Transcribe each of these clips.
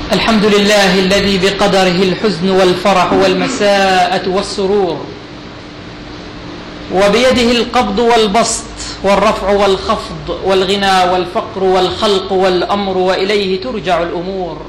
الحمد لله الذي بقدره الحزن والفرح والمساءة والسرور، وبيده القبض والبسط والرفع والخفض والغنى والفقر والخلق والأمر، وإليه ترجع الأمور،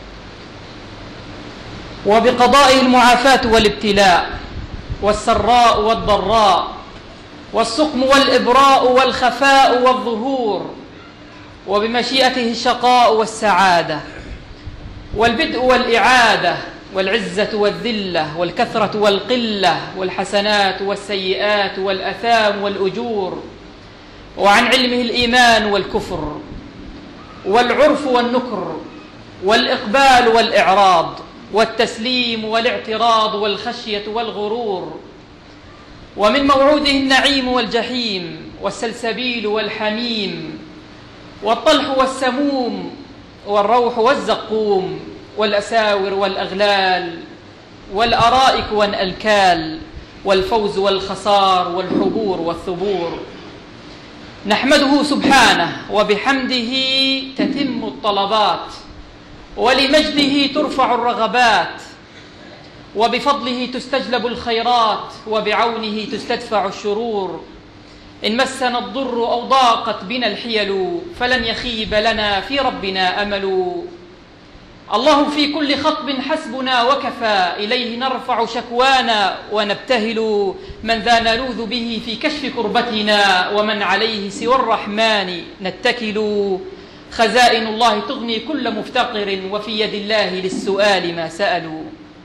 وبقضائه المعافاة والابتلاء والسراء والضراء والسقم والإبراء والخفاء والظهور، وبمشيئته الشقاء والسعادة والبدء والإعادة والعزة والذلة والكثرة والقلة والحسنات والسيئات والأثام والأجور، وعن علمه الإيمان والكفر والعرف والنكر والإقبال والإعراض والتسليم والاعتراض والخشية والغرور، ومن موعوده النعيم والجحيم والسلسبيل والحميم والطلح والسموم والروح والزقوم والأساور والأغلال والأرائك والألكال والفوز والخسار والحبور والثبور. نحمده سبحانه وبحمده تتم الطلبات، ولمجده ترفع الرغبات، وبفضله تستجلب الخيرات، وبعونه تستدفع الشرور. إن مسنا الضر أو ضاقت بنا الحيل فلن يخيب لنا في ربنا أمل. الله في كل خطب حسبنا وكفى، إليه نرفع شكوانا ونبتهل. من ذا نلوذ به في كشف كربتنا، ومن عليه سوى الرحمن نتكل. خزائن الله تغني كل مفتقر، وفي يد الله للسؤال ما سألوا.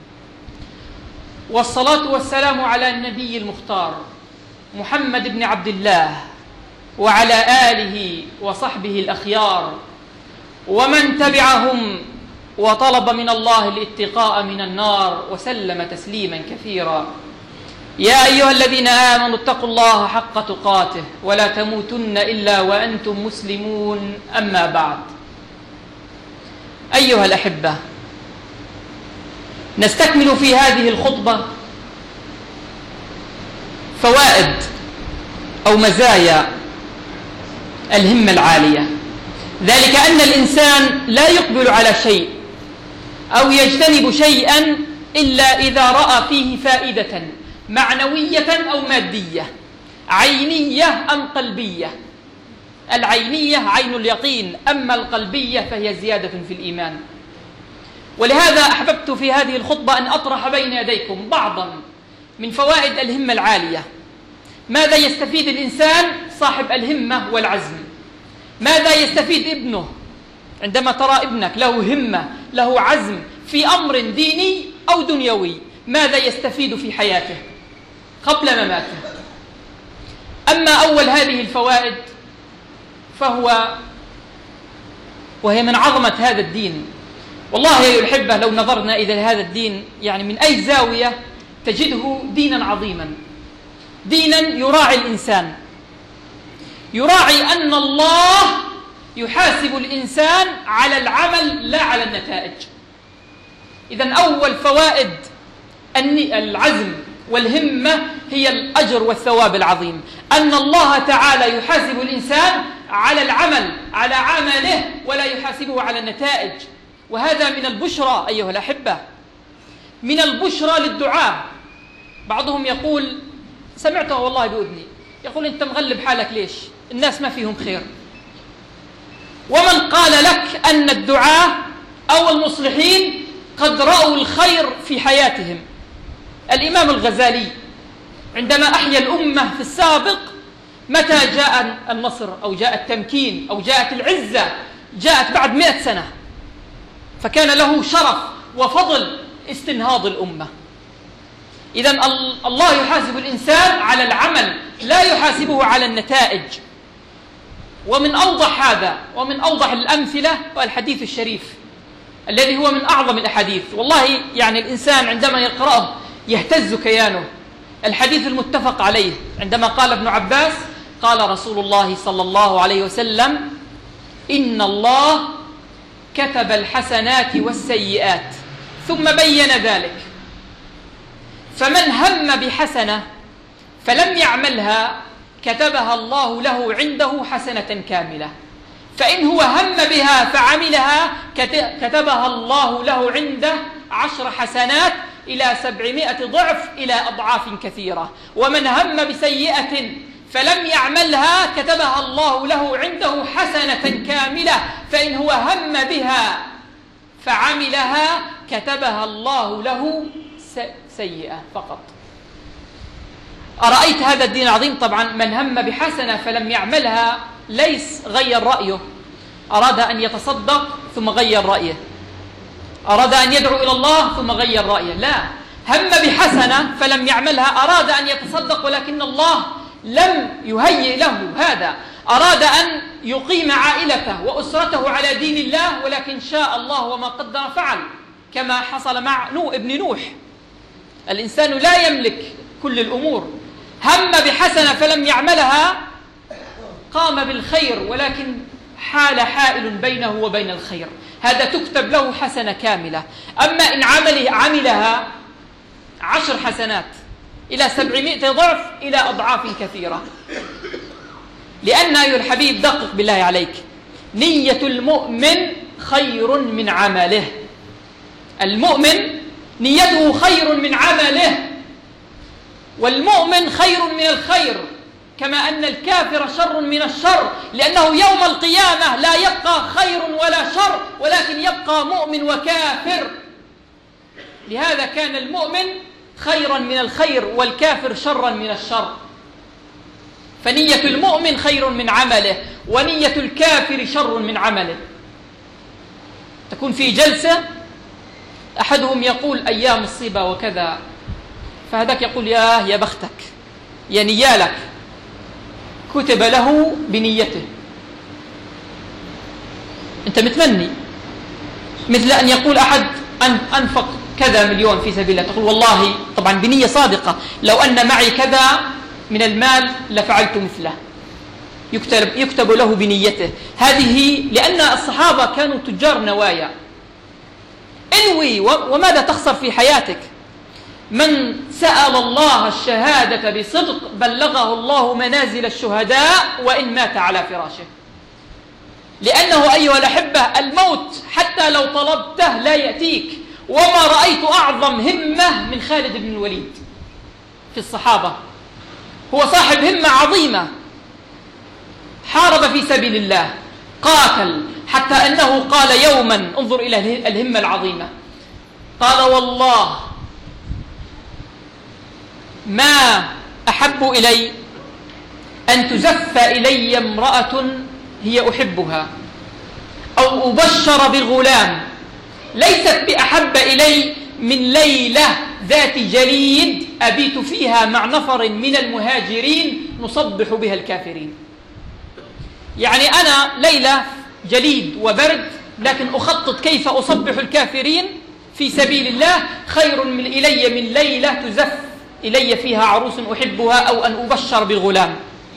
والصلاة والسلام على النبي المختار محمد بن عبد الله، وعلى آله وصحبه الأخيار، ومن تبعهم وطلب من الله الاتقاء من النار، وسلم تسليما كثيرا. يا أيها الذين آمنوا اتقوا الله حق تقاته، ولا تموتن إلا وأنتم مسلمون. أما بعد، أيها الأحبة، نستكمل في هذه الخطبة فوائد أو مزايا الهمة العالية، ذلك أن الإنسان لا يقبل على شيء أو يجتنب شيئا إلا إذا رأى فيه فائدة معنوية أو مادية، عينية أم قلبية. العينية عين اليقين، أما القلبية فهي زيادة في الإيمان. ولهذا أحببت في هذه الخطبة أن أطرح بين يديكم بعضا من فوائد الهمة العالية. ماذا يستفيد الإنسان صاحب الهمة والعزم؟ ماذا يستفيد ابنه عندما ترى ابنك له همة له عزم في أمر ديني أو دنيوي؟ ماذا يستفيد في حياته قبل مماته؟ أما أول هذه الفوائد وهي من عظمة هذا الدين. والله يا الأحبة، لو نظرنا إلى هذا الدين يعني من أي زاوية تجده دينا عظيما، دينا يراعي الإنسان، يراعي أن الله يحاسب الإنسان على العمل لا على النتائج. إذن أول فوائد العزم والهمة هي الأجر والثواب العظيم، أن الله تعالى يحاسب الإنسان على العمل على عمله ولا يحاسبه على النتائج. وهذا من البشرى أيها الأحبة، من البشرى للدعاء. بعضهم يقول، سمعته والله بأذني، يقول: أنت مغلب حالك ليش؟ الناس ما فيهم خير. ومن قال لك أن الدعاء أو المصلحين قد رأوا الخير في حياتهم؟ الإمام الغزالي عندما أحيا الأمة في السابق، متى جاء النصر أو جاء التمكين أو جاءت العزة؟ جاءت بعد 100 سنة، فكان له شرف وفضل استنهاض الأمة. إذن الله يحاسب الإنسان على العمل، لا يحاسبه على النتائج. ومن أوضح هذا ومن أوضح الأمثلة الحديث الشريف الذي هو من أعظم الأحاديث. والله يعني الإنسان عندما يقرأه يهتز كيانه. الحديث المتفق عليه عندما قال ابن عباس: قال رسول الله صلى الله عليه وسلم: إن الله كتب الحسنات والسيئات ثم بين ذلك، فمن هم بحسنة فلم يعملها كتبها الله له عنده حسنة كاملة، فإن هو هم بها فعملها كتبها الله له عنده 10 حسنات إلى 700 ضعف إلى أضعاف كثيرة. ومن هم بسيئة فلم يعملها كتبها الله له عنده حسنة كاملة، فإن هو هم بها فعملها كتبها الله له سيئة فقط. أرأيت هذا الدين العظيم؟ طبعا من هم بحسنة فلم يعملها ليس غير رأيه، أراد أن يتصدق ثم غير رأيه، أراد أن يدعو إلى الله ثم غير رأيه. لا، هم بحسنة فلم يعملها، أراد أن يتصدق ولكن الله لم يهيئ له هذا، أراد أن يقيم عائلته وأسرته على دين الله ولكن شاء الله وما قدر فعل، كما حصل مع ابن نوح. الإنسان لا يملك كل الأمور، هم بحسنة فلم يعملها، قام بالخير ولكن حال حائل بينه وبين الخير، هذا تكتب له حسنة كاملة. أما إن عملها 10 حسنات إلى 700 ضعف إلى أضعاف كثيرة. لأن أيها الحبيب دقق بالله عليك، نية المؤمن خير من عمله. المؤمن نيته خير من عمله، والمؤمن خير من الخير، كما أن الكافر شر من الشر، لأنه يوم القيامة لا يبقى خير ولا شر ولكن يبقى مؤمن وكافر. لهذا كان المؤمن خيرا من الخير والكافر شرا من الشر. فنية المؤمن خير من عمله ونية الكافر شر من عمله. تكون في جلسة أحدهم يقول أيام مصيبة وكذا، فهذاك يقول يا بختك يا نيالك، كتب له بنيته. أنت متمني، مثل أن يقول أحد أنفق كذا مليون في سبيل الله، تقول والله طبعا بنية صادقة لو أن معي كذا من المال لفعلت مثله، يكتب له بنيته هذه. لأن الصحابة كانوا تجار نوايا. انوي وماذا تخسر في حياتك؟ من سأل الله الشهادة بصدق بلغه الله منازل الشهداء وإن مات على فراشه. لأنه أيها الأحبة الموت حتى لو طلبته لا يأتيك. وما رأيت أعظم همة من خالد بن الوليد في الصحابة، هو صاحب همة عظيمة، حارب في سبيل الله، قاتل، حتى أنه قال يوما، انظر إلى الهمة العظيمة، قال والله ما أحب إلي أن تزف إلي امرأة هي أحبها أو أبشر بغلام ليست بأحب إلي من ليلة ذات جليد أبيت فيها مع نفر من المهاجرين نصبح بها الكافرين. يعني أنا ليلة جليد وبرد لكن أخطط كيف أصبح الكافرين في سبيل الله خير إلي من ليلة تزف إلي فيها عروس أحبها أو أن أبشر بالغلام.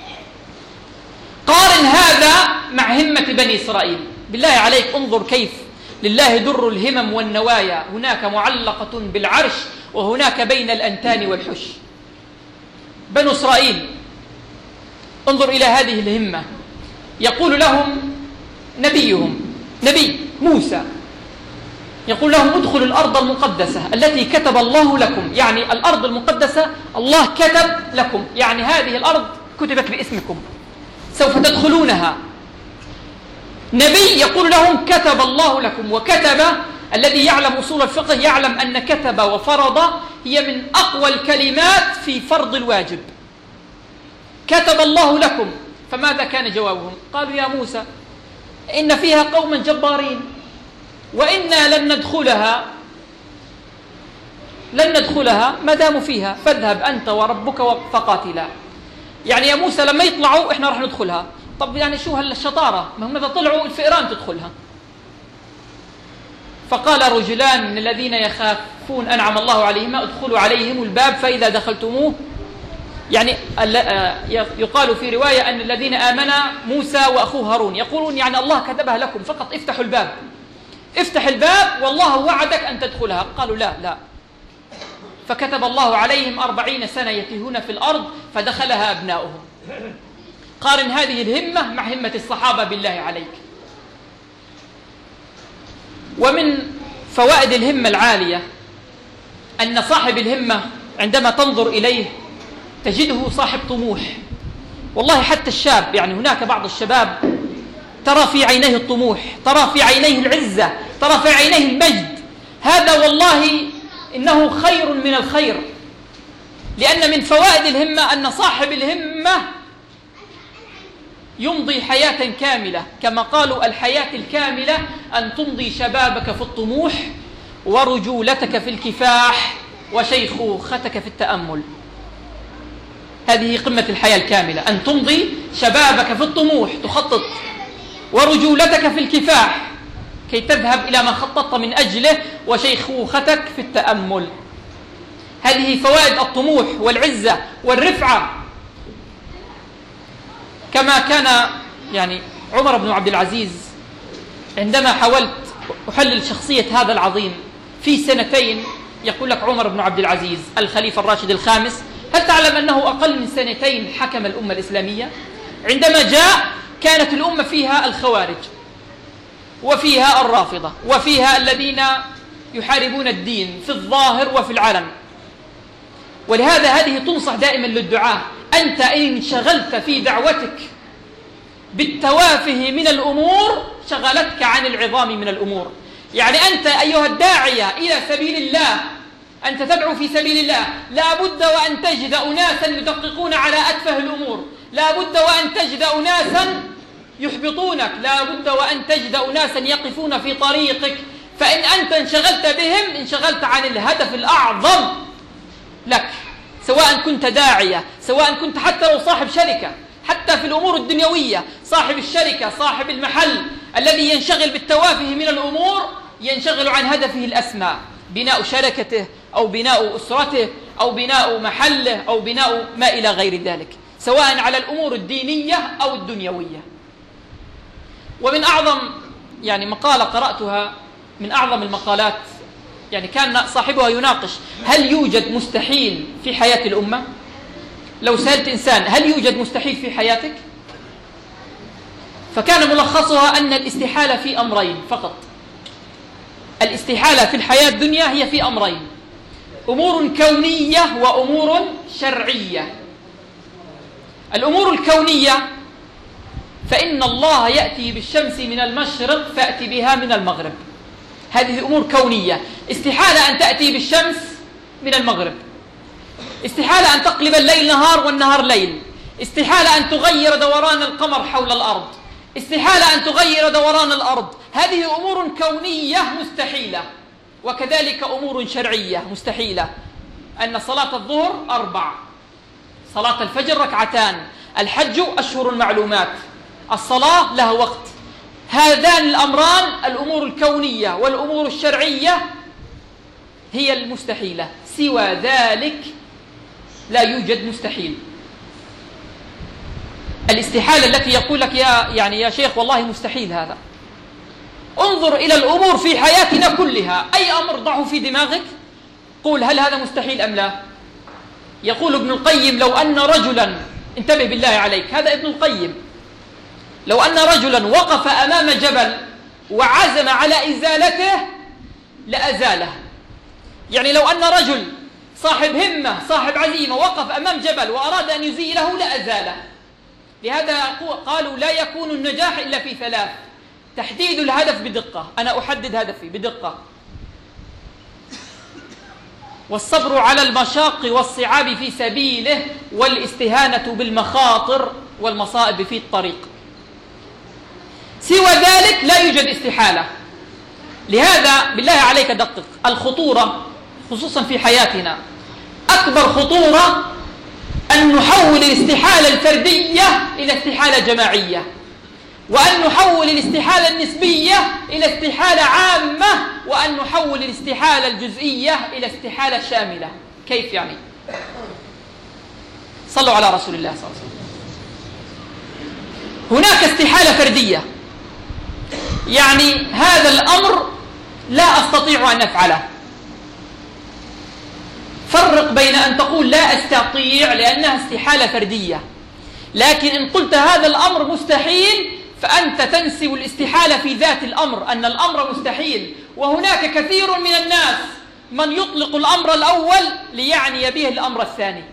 قارن هذا مع همة بني إسرائيل. بالله عليك انظر كيف لله در الهمم والنوايا، هناك معلقة بالعرش وهناك بين الأنتان والحش. بنو إسرائيل انظر إلى هذه الهمة، يقول لهم نبيهم نبي موسى، يقول لهم ادخلوا الأرض المقدسة التي كتب الله لكم، يعني الأرض المقدسة الله كتب لكم، يعني هذه الأرض كتبت باسمكم سوف تدخلونها. نبي يقول لهم كتب الله لكم، وكتب الذي يعلم أصول الفقه يعلم أن كتب وفرض هي من أقوى الكلمات في فرض الواجب. كتب الله لكم، فماذا كان جوابهم؟ قالوا يا موسى إن فيها قوما جبارين وإنا لن ندخلها ما داموا فيها فاذهب أنت وربك فقاتلا. يعني يا موسى لما يطلعوا إحنا راح ندخلها. طب يعني شو هالشطارة؟ ما هم إذا طلعوا الفئران تدخلها. فقال رجلان من الذين يخافون أنعم الله عليهم ادخلوا عليهم الباب فإذا دخلتموه، يعني يقال في رواية أن الذين آمنا موسى وأخوه هارون يقولون يعني الله كتبها لكم فقط افتحوا الباب، افتح الباب والله وعدك أن تدخلها. قالوا لا. فكتب الله عليهم 40 سنة يتيهون في الأرض فدخلها أبناؤهم. قارن هذه الهمة مع همة الصحابة بالله عليك. ومن فوائد الهمة العالية أن صاحب الهمة عندما تنظر إليه تجده صاحب طموح. والله حتى الشاب، يعني هناك بعض الشباب ترى في عينيه الطموح، ترى في عينيه العزة، ترى في عينيه المجد. هذا والله إنه خير من الخير، لأن من فوائد الهمة أن صاحب الهمة يمضي حياة كاملة، كما قالوا الحياة الكاملة أن تمضي شبابك في الطموح ورجولتك في الكفاح وشيخوختك في التأمل. هذه قمة الحياة الكاملة، أن تمضي شبابك في الطموح تخطط، ورجولتك في الكفاح كي تذهب إلى ما خططت من أجله، وشيخوختك في التأمل. هذه فوائد الطموح والعزة والرفعة. كما كان يعني عمر بن عبد العزيز، عندما حاولت أحلل شخصية هذا العظيم في سنتين، يقول لك عمر بن عبد العزيز الخليفة الراشد الخامس، هل تعلم أنه أقل من سنتين حكم الأمة الإسلامية؟ عندما جاء كانت الأمة فيها الخوارج، وفيها الرافضة، وفيها الذين يحاربون الدين في الظاهر وفي العلن. ولهذا هذه تنصح دائما للدعاة: أنت إن انشغلت في دعوتك بالتوافه من الأمور شغلتك عن العظام من الأمور. يعني أنت أيها الداعية إلى سبيل الله، أنت تدعو في سبيل الله، لا بد وأن تجد أناسا يدققون على أتفه الأمور، لا بد وأن تجد أناسا يحبطونك، لا بد وأن تجد أناسا يقفون في طريقك. فإن أنت انشغلت بهم انشغلت عن الهدف الأعظم لك، سواء كنت داعية، سواء كنت حتى لو صاحب شركة، حتى في الأمور الدنيوية صاحب الشركة، صاحب المحل الذي ينشغل بالتوافه من الأمور ينشغل عن هدفه الأسمى، بناء شركته أو بناء أسرته أو بناء محله أو بناء ما إلى غير ذلك، سواء على الأمور الدينية أو الدنيوية. ومن أعظم يعني مقالة قرأتها، من أعظم المقالات، يعني كان صاحبها يناقش: هل يوجد مستحيل في حياة الأمة؟ لو سألت إنسان هل يوجد مستحيل في حياتك؟ فكان ملخصها أن الاستحالة في أمرين فقط. الاستحالة في الحياة الدنيا هي في أمرين: أمور كونية وأمور شرعية. الأمور الكونية فإن الله يأتي بالشمس من المشرق فأتي بها من المغرب، هذه أمور كونية. استحالة أن تأتي بالشمس من المغرب، استحالة أن تقلب الليل نهار والنهار ليل، استحالة أن تغير دوران القمر حول الأرض، استحالة أن تغير دوران الأرض. هذه أمور كونية مستحيلة. وكذلك أمور شرعية مستحيلة، أن صلاة الظهر 4، صلاة الفجر 2، الحج أشهر معلومات، الصلاة لها وقت. هذان الأمران الأمور الكونية والأمور الشرعية هي المستحيلة، سوى ذلك لا يوجد مستحيل. الاستحالة التي يقول لك يا شيخ والله مستحيل هذا، انظر إلى الأمور في حياتنا كلها، أي أمر ضعه في دماغك قول هل هذا مستحيل أم لا. يقول ابن القيم: لو أن رجلا، انتبه بالله عليك، هذا ابن القيم، لو أن رجلا وقف أمام جبل وعزم على إزالته لأزاله. يعني لو أن رجل صاحب همة صاحب عزيمة وقف أمام جبل وأراد أن يزيله لأزاله. لهذا قالوا لا يكون النجاح إلا في 3: تحديد الهدف بدقة، أنا أحدد هدفي بدقة، والصبر على المشاق والصعاب في سبيله، والاستهانة بالمخاطر والمصائب في الطريق. سوى ذلك لا يوجد استحالة. لهذا بالله عليك دقق، الخطورة خصوصا في حياتنا، أكبر خطورة أن نحول الاستحالة الفردية إلى استحالة جماعية، وأن نحول الاستحالة النسبية إلى استحالة عامة، وأن نحول الاستحالة الجزئية إلى استحالة شاملة. كيف يعني؟ صلوا على رسول الله صلى الله عليه وسلم. هناك استحالة فردية، يعني هذا الأمر لا أستطيع أن أفعله. فرق بين أن تقول لا أستطيع لأنها استحالة فردية، لكن إن قلت هذا الأمر مستحيل فأنت تنسب الاستحالة في ذات الأمر، أن الأمر مستحيل. وهناك كثير من الناس من يطلق الأمر الأول ليعني به الأمر الثاني.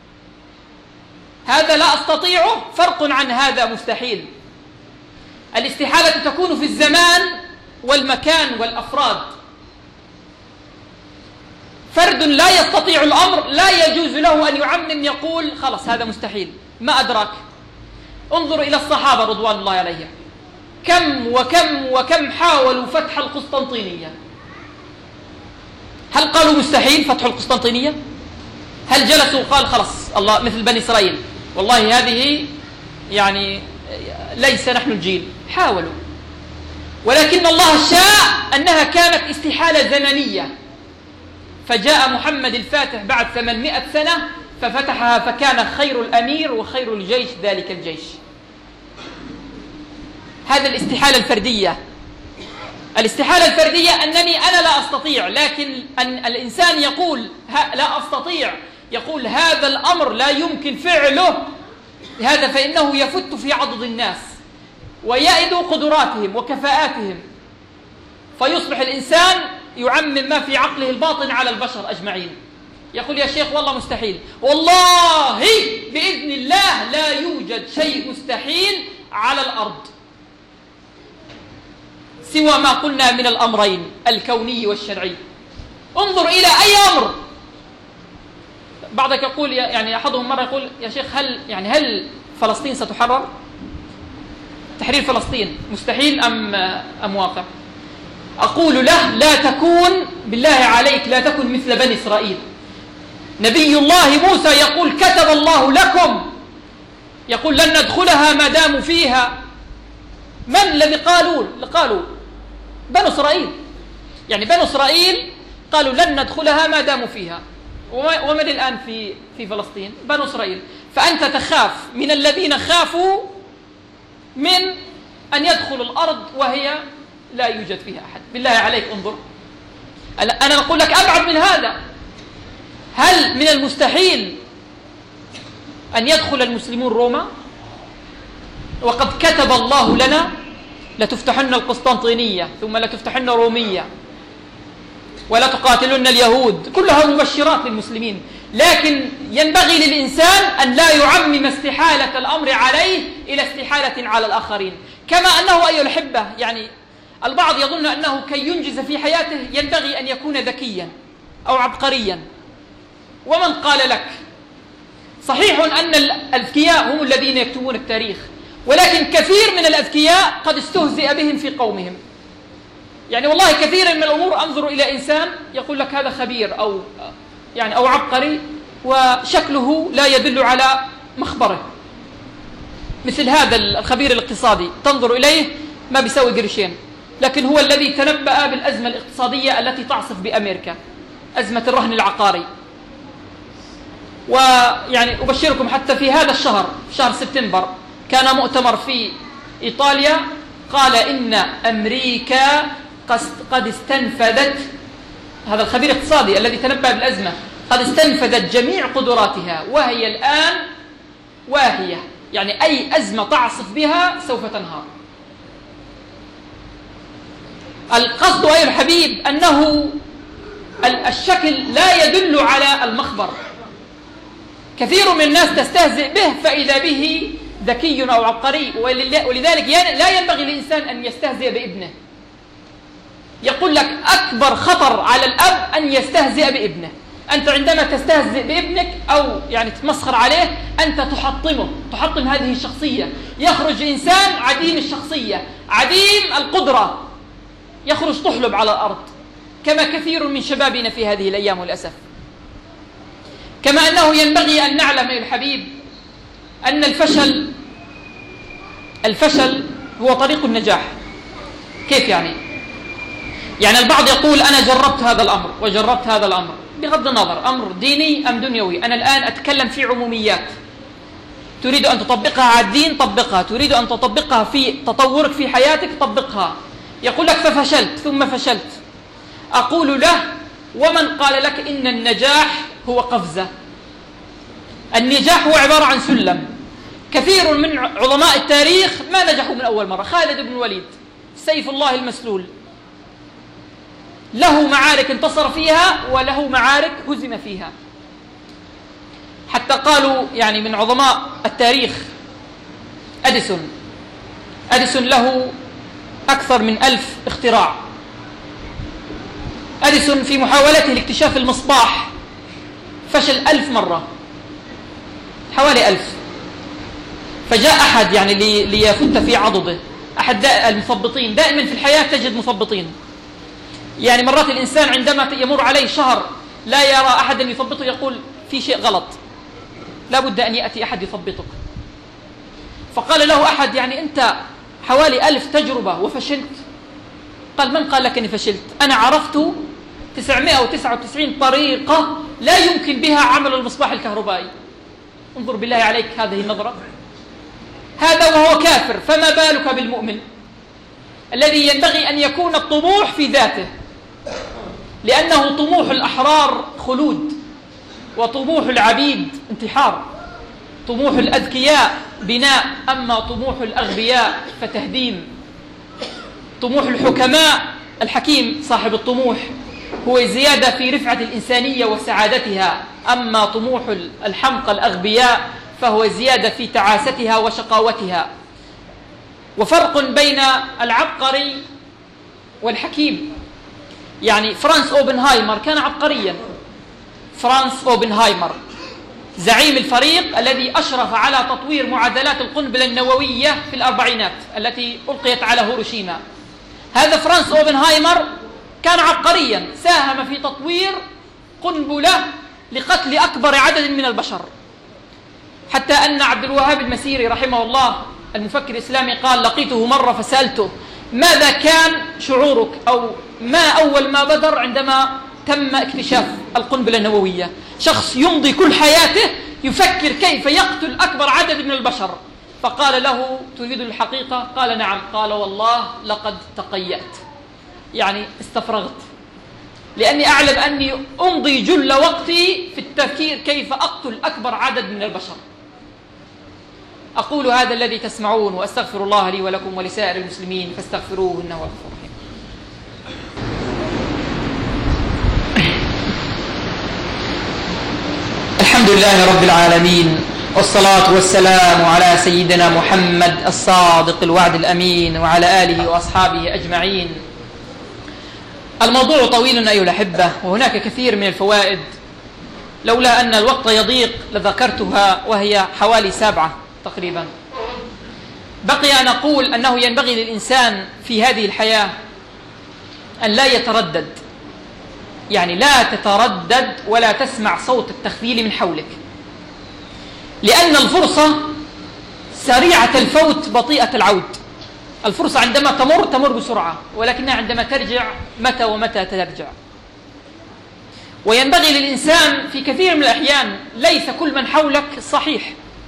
هذا لا أستطيعه فرق عن هذا مستحيل. الاستحالة تكون في الزمان والمكان والأفراد. فرد لا يستطيع الأمر لا يجوز له أن يعمم يقول خلاص هذا مستحيل، ما أدراك. انظر إلى الصحابة رضوان الله عليهم، كم وكم وكم حاولوا فتح القسطنطينية. هل قالوا مستحيل فتح القسطنطينية؟ هل جلسوا وقال خلاص الله مثل بني إسرائيل والله هذه يعني ليس نحن الجيل؟ حاولوا، ولكن الله شاء أنها كانت استحالة زمنية، فجاء محمد الفاتح بعد 800 سنة ففتحها، فكان خير الأمير وخير الجيش ذلك الجيش. هذا الاستحالة الفردية. الاستحالة الفردية أنني أنا لا أستطيع، لكن أن الإنسان يقول لا أستطيع، يقول هذا الأمر لا يمكن فعله، هذا فإنه يفت في عضد الناس ويأد قدراتهم وكفاءاتهم، فيصبح الإنسان يعمم ما في عقله الباطن على البشر أجمعين. يقول يا شيخ والله مستحيل، والله بإذن الله لا يوجد شيء مستحيل على الأرض سوى ما قلنا من الأمرين الكوني والشرعي. انظر إلى أي أمر. بعضك يقول يعني أحدهم مرة يقول يا شيخ هل فلسطين ستحرر؟ تحرير فلسطين مستحيل أم واقع؟ أقول له لا تكون بالله عليك لا تكن مثل بني إسرائيل. نبي الله موسى يقول كتب الله لكم، يقول لن ندخلها ما داموا فيها. من الذي قالوا بنو إسرائيل، يعني بنو إسرائيل قالوا لن ندخلها ما داموا فيها. ومن الآن في فلسطين؟ بنو إسرائيل. فأنت تخاف من الذين خافوا من أن يدخلوا الأرض وهي لا يوجد فيها أحد. بالله عليك انظر، أنا أقول لك أبعد من هذا. هل من المستحيل أن يدخل المسلمون روما؟ وقد كتب الله لنا لتفتحن القسطنطينية ثم لتفتحن رومية ولا تقاتلن اليهود، كلها مبشرات للمسلمين. لكن ينبغي للإنسان أن لا يعمم استحالة الأمر عليه إلى استحالة على الآخرين. كما أنه أيها الأحبة يعني البعض يظن أنه كي ينجز في حياته ينبغي أن يكون ذكيا أو عبقريا. ومن قال لك؟ صحيح أن الأذكياء هم الذين يكتبون التاريخ، ولكن كثير من الأذكياء قد استهزئ بهم في قومهم. يعني والله كثيرا من الأمور أنظر إلى إنسان يقول لك هذا خبير أو عبقري وشكله لا يدل على مخبره. مثل هذا الخبير الاقتصادي تنظر إليه ما بيسوي قرشين، لكن هو الذي تنبأ بالأزمة الاقتصادية التي تعصف بأمريكا، أزمة الرهن العقاري. ويعني أبشركم حتى في هذا الشهر، في شهر سبتمبر، كان مؤتمر في إيطاليا قال إن أمريكا قد استنفذت، هذا الخبير الاقتصادي الذي تنبأ بالأزمة، قد استنفذت جميع قدراتها وهي الآن واهية، يعني أي أزمة تعصف بها سوف تنهار. القصد أيها الحبيب أنه الشكل لا يدل على المخبر. كثير من الناس تستهزئ به فإذا به ذكي أو عبقري، ولذلك لا ينبغي للإنسان أن يستهزئ بابنه. يقول لك أكبر خطر على الأب أن يستهزئ بابنه. أنت عندما تستهزئ بابنك أو يعني تمسخر عليه أنت تحطم هذه الشخصية. يخرج إنسان عديم الشخصية عديم القدرة، يخرج طحلب على الأرض، كما كثير من شبابنا في هذه الأيام والأسف. كما أنه ينبغي أن نعلم أيها الحبيب أن الفشل هو طريق النجاح. كيف يعني؟ يعني البعض يقول أنا جربت هذا الأمر وجربت هذا الأمر، بغض النظر أمر ديني أم دنيوي. أنا الآن أتكلم في عموميات. تريد أن تطبقها على الدين طبقها، تريد أن تطبقها في تطورك في حياتك طبقها. يقول لك ففشلت ثم فشلت. أقول له ومن قال لك إن النجاح هو قفزة؟ النجاح هو عبارة عن سلم. كثير من عظماء التاريخ ما نجحوا من أول مرة. خالد بن الوليد سيف الله المسلول، له معارك انتصر فيها وله معارك هزم فيها. حتى قالوا يعني من عظماء التاريخ أديسون له أكثر من 1000 اختراع. أديسون في محاولته لاكتشاف المصباح فشل 1000 مرة، حوالي 1000. فجاء أحد يعني ليفت في عضده، أحد المثبطين. دائما في الحياة تجد مثبطين. يعني مرات الإنسان عندما يمر عليه شهر لا يرى أحدا يثبطه يقول في شيء غلط، لا بد أن يأتي أحد يثبطك. فقال له أحد يعني أنت حوالي 1000 تجربة وفشلت. قال من قال لك أني فشلت؟ أنا عرفت 999 طريقة لا يمكن بها عمل المصباح الكهربائي. انظر بالله عليك هذه النظرة. هذا وهو كافر، فما بالك بالمؤمن الذي ينبغي أن يكون الطموح في ذاته، لأنه طموح الأحرار خلود، وطموح العبيد انتحار، طموح الأذكياء بناء، أما طموح الأغبياء فتهديم. طموح الحكماء، الحكيم صاحب الطموح هو زيادة في رفعة الإنسانية وسعادتها، أما طموح الحمقى الأغبياء فهو زيادة في تعاستها وشقاوتها. وفرق بين العبقري والحكيم. يعني فرانس أوبنهايمر كان عبقريا. فرانس أوبنهايمر زعيم الفريق الذي أشرف على تطوير معادلات القنبلة النووية في الأربعينات التي ألقيت على هيروشيما. هذا فرانس أوبنهايمر كان عبقريا، ساهم في تطوير قنبلة لقتل أكبر عدد من البشر، حتى أن عبد الوهاب المسيري رحمه الله المفكر الإسلامي قال لقيته مرة فسألته ماذا كان شعورك أو ما أول ما بدر عندما تم اكتشاف القنبلة النووية؟ شخص يمضي كل حياته يفكر كيف يقتل أكبر عدد من البشر. فقال له تريد الحقيقة؟ قال نعم. قال والله لقد تقيأت، يعني استفرغت، لأني أعلم أني أمضي جل وقتي في التفكير كيف أقتل أكبر عدد من البشر. أقول هذا الذي تسمعون وأستغفر الله لي ولكم ولسائر المسلمين فاستغفروه إنه هو الغفور الرحيم. الحمد لله رب العالمين، والصلاة والسلام على سيدنا محمد الصادق الوعد الأمين وعلى آله وأصحابه أجمعين. الموضوع طويل أيها الأحبة، وهناك كثير من الفوائد، لولا أن الوقت يضيق لذكرتها، وهي حوالي 7 تقريبا. بقي أن أقول أنه ينبغي للإنسان في هذه الحياة أن لا يتردد، يعني لا تتردد ولا تسمع صوت التخذيل من حولك، لأن الفرصة سريعة الفوت بطيئة العود. الفرصة عندما تمر بسرعة، ولكنها عندما ترجع متى ومتى ترجع. وينبغي للإنسان في كثير من الأحيان، ليس كل من حولك صحيح،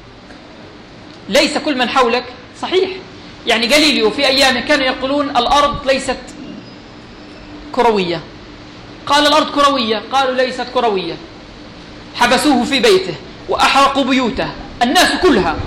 ليس كل من حولك صحيح. يعني جاليليو في أيام كانوا يقولون الأرض ليست كروية، قال الأرض كروية، قالوا ليست كروية، حبسوه في بيته وأحرقوا بيوته الناس كلها،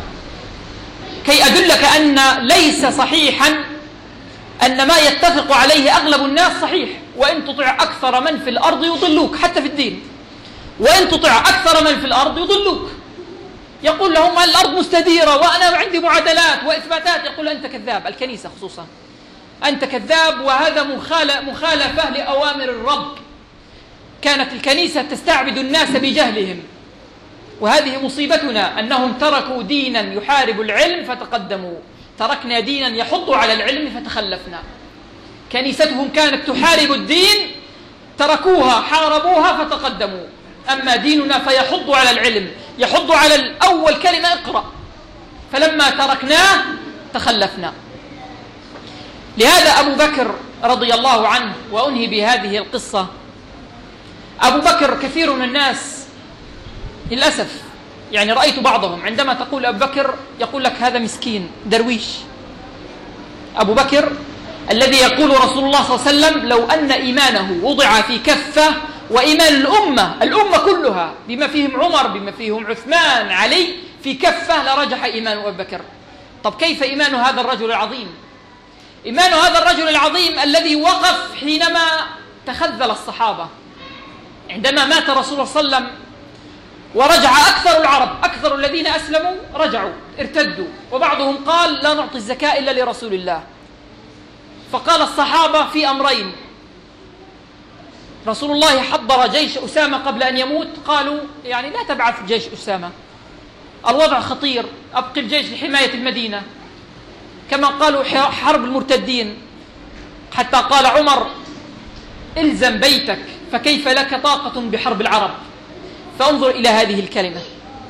كي أدلك أن ليس صحيحا أن ما يتفق عليه أغلب الناس صحيح. وإن تطع أكثر من في الأرض يضلوك، حتى في الدين، وإن تطع أكثر من في الأرض يضلوك. يقول لهم الأرض مستديرة وأنا عندي معادلات وإثباتات، يقول أنت كذاب. الكنيسة خصوصا أنت كذاب، وهذا مخالفة لأوامر الرب. كانت الكنيسة تستعبد الناس بجهلهم، وهذه مصيبتنا، أنهم تركوا دينا يحارب العلم فتقدموا، تركنا دينا يحض على العلم فتخلفنا. كنيستهم كانت تحارب الدين، تركوها حاربوها فتقدموا. أما ديننا فيحض على العلم، يحض على الأول كلمة اقرأ، فلما تركناه تخلفنا. لهذا أبو بكر رضي الله عنه، وأنهي بهذه القصة. أبو بكر كثير من الناس للأسف يعني رأيت بعضهم عندما تقول أبو بكر يقول لك هذا مسكين درويش. أبو بكر الذي يقول رسول الله صلى الله عليه وسلم لو أن إيمانه وضع في كفة وإيمان الأمة كلها بما فيهم عمر بما فيهم عثمان علي في كفة لرجح إيمان أبي بكر. طب كيف إيمان هذا الرجل العظيم؟ إيمان هذا الرجل العظيم الذي وقف حينما تخذل الصحابة، عندما مات رسول الله صلى الله عليه وسلم ورجع أكثر العرب، أكثر الذين أسلموا رجعوا ارتدوا، وبعضهم قال لا نعطي الزكاة إلا لرسول الله. فقال الصحابة في أمرين: رسول الله حضر جيش أسامة قبل أن يموت، قالوا يعني لا تبعث جيش أسامة، الوضع خطير، أبقي الجيش لحماية المدينة، كما قالوا حرب المرتدين، حتى قال عمر: إلزم بيتك فكيف لك طاقة بحرب العرب. فانظر إلى هذه الكلمة: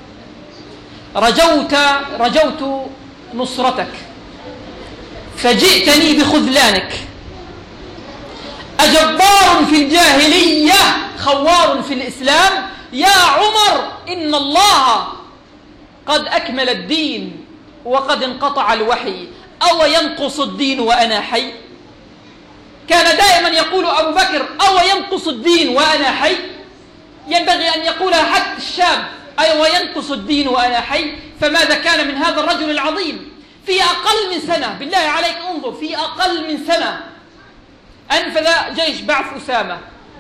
رجوت نصرتك فجئتني بخذلانك، أجبار في الجاهلية خوار في الإسلام، يا عمر إن الله قد أكمل الدين وقد انقطع الوحي، أو ينقص الدين وأنا حي؟ كان دائما يقول أبو بكر: أو ينقص الدين وأنا حي؟ ينبغي أن يقولها حتى الشاب: أي وينقص الدين وأنا حي؟ فماذا كان من هذا الرجل العظيم؟ في أقل من سنة، بالله عليك انظر، في أقل من سنة أنفذ جيش بعث أسامة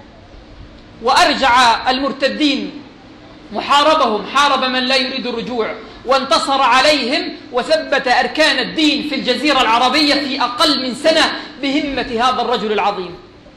وأرجع المرتدين وحاربهم، حارب من لا يريد الرجوع، وانتصر عليهم وثبت أركان الدين في الجزيرة العربية في أقل من سنة بهمة هذا الرجل العظيم.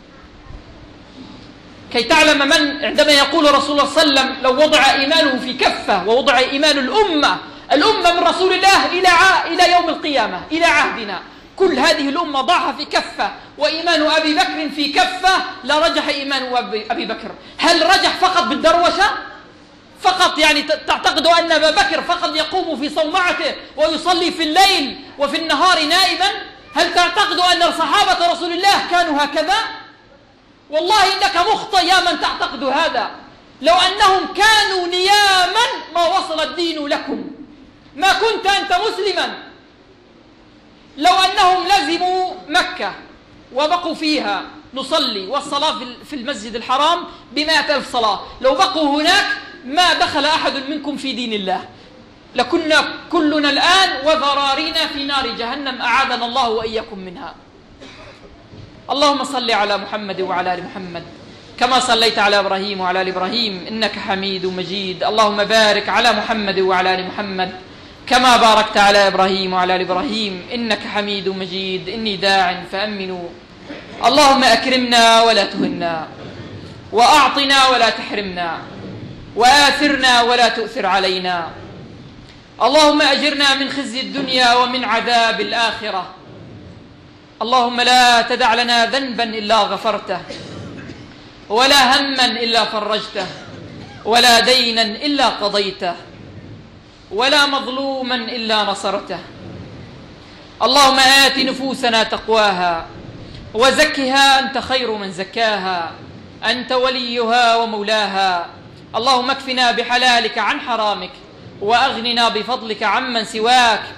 كي تعلم من عندما يقول رسول الله صلى الله عليه وسلم: لو وضع إيمانه في كفة ووضع إيمان الأمة من رسول الله إلى يوم القيامة إلى عهدنا، كل هذه الأمة ضعها في كفة وإيمان أبي بكر في كفة، لرجح إيمان أبي بكر. هل رجح فقط بالدروشة؟ فقط يعني تعتقد أن أبا بكر فقط يقوم في صومعته ويصلي في الليل وفي النهار نائبا؟ هل تعتقد أن صحابة رسول الله كانوا هكذا؟ والله إنك مخطئ يا من تعتقد هذا. لو أنهم كانوا نياما ما وصل الدين لكم، ما كنت أنت مسلما. لو أنهم لزموا مكة وبقوا فيها نصلي والصلاة في المسجد الحرام ب100,000 صلاة، لو بقوا هناك ما دخل أحد منكم في دين الله، لكنا كلنا الآن وذرارينا في نار جهنم، أعاذنا الله وإياكم منها. اللهم صل على محمد وعلى آل محمد كما صليت على إبراهيم وعلى آل إبراهيم إنك حميد مجيد. اللهم بارك على محمد وعلى آل محمد كما باركت على إبراهيم وعلى آل إبراهيم إنك حميد مجيد. إني داع فأمنوا. اللهم أكرمنا ولا تهنا، وأعطنا ولا تحرمنا، وآثرنا ولا تؤثر علينا. اللهم أجرنا من خزي الدنيا ومن عذاب الآخرة. اللهم لا تدع لنا ذنبا إلا غفرته، ولا هما إلا فرجته، ولا دينا إلا قضيته، ولا مظلوما إلا نصرته. اللهم آت نفوسنا تقواها وزكها أنت خير من زكاها، أنت وليها ومولاها. اللهم اكفنا بحلالك عن حرامك، وأغننا بفضلك عمن سواك.